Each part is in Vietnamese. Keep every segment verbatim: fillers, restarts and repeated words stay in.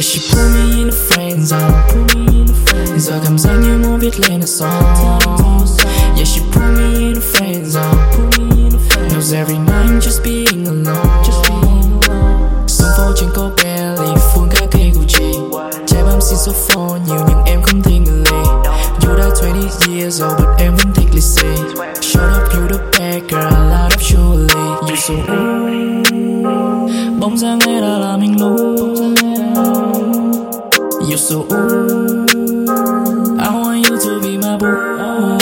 she put me in the friend zone. Giờ cảm giác như muốn viết lên là song. Yeah, she put me in the friend zone. Knows every night I'm just being alone. Sông phố trên cô belly, phun cả cây Gucci. Trái bám xin số phone nhiều nhưng em không thích người lì. You đã twenty years old but em vẫn thích lì xì. Shut up you the bad girl, loud up surely. You so ooh, bóng dáng ấy đã làm anh lú. You so ooh, I want you to be my boo.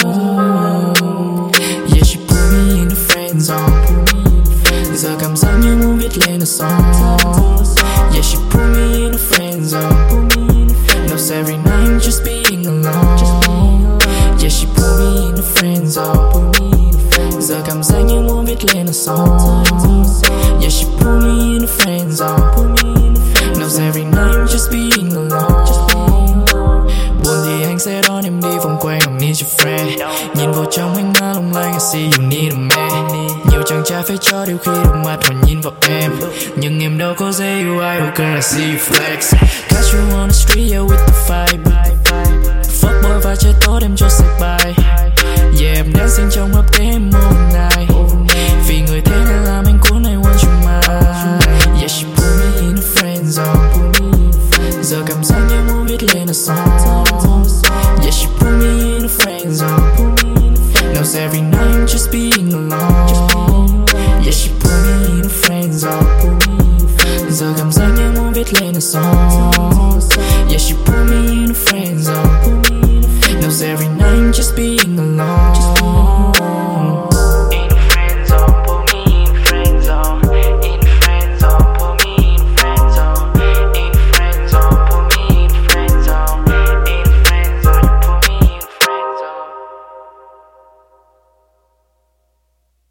Yeah, she put me in the friend zone. Giờ cảm giác như muốn viết lên là song. Yeah, she put me in the friend zone. Knows every night I'm just being alone. Yeah, she put me in the friend zone. Giờ cảm giác như muốn viết lên là song. Yeah, she put me in the friend zone. Knows every night I'm just being alone. Buồn thì anh sẽ đón em đi vòng quanh don't need your friend. Nhìn vào trong ánh mắt long lanh I see you need a man. Nhiều chàng trai phải cho điều khi đụng mặt hoặc nhìn vào em. Nhưng em đâu có dễ yêu ai đâu girl I see you flex. Catch you on the street yeah with the vibe. Fuck boy và chơi tốt em cho sạch bài. Yeah em dancing trong club game all night. Vì người thế nên làm anh cuốn I want you mine. Yeah she put me in the friend zone. Giờ cảm giác như muốn viết lên là song. Yeah she put me in the friend zone. Knows every night I'm just being alone. Yeah she put me in the friend zone. Giờ cảm giác như muốn viết lên là song. Yeah she put me in the